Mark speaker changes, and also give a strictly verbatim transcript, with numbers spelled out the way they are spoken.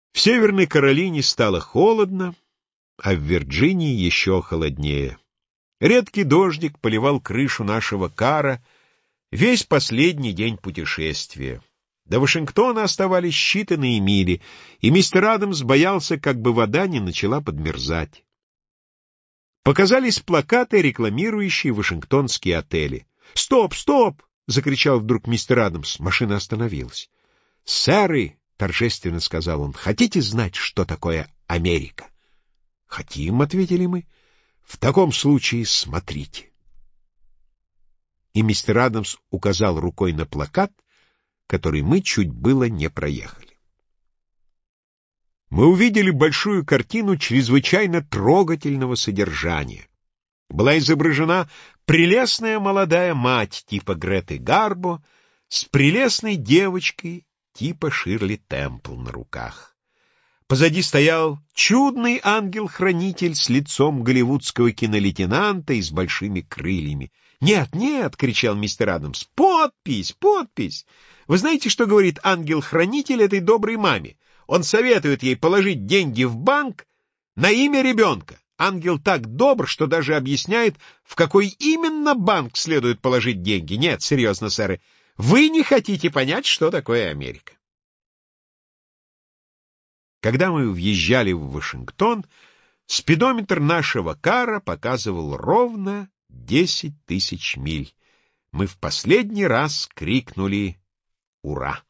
Speaker 1: В Северной Каролине стало холодно, а в Вирджинии еще холоднее. Редкий дождик поливал крышу нашего кара весь последний день путешествия. До Вашингтона оставались считанные мили, и мистер Адамс боялся, как бы вода не начала подмерзать. Показались плакаты, рекламирующие вашингтонские отели. «Стоп, стоп!» — закричал вдруг мистер Адамс. Машина остановилась. «Сэры!» — торжественно сказал он. «Хотите знать, что такое Америка?» «Хотим», — ответили мы. «В таком случае смотрите». И мистер Адамс указал рукой на плакат, который мы чуть было не проехали. Мы увидели большую картину чрезвычайно трогательного содержания. Была изображена прелестная молодая мать типа Греты Гарбо с прелестной девочкой типа Ширли Темпл на руках. Позади стоял чудный ангел-хранитель с лицом голливудского кинолейтенанта и с большими крыльями. «Нет, нет!» — кричал мистер Адамс. «Подпись, подпись! Вы знаете, что говорит ангел-хранитель этой доброй маме? Он советует ей положить деньги в банк на имя ребенка. Ангел так добр, что даже объясняет, в какой именно банк следует положить деньги. Нет, серьезно, сэры, вы не хотите понять, что такое Америка». Когда мы въезжали в Вашингтон, спидометр нашего кара показывал ровно десять тысяч миль. Мы в последний раз крикнули «Ура!».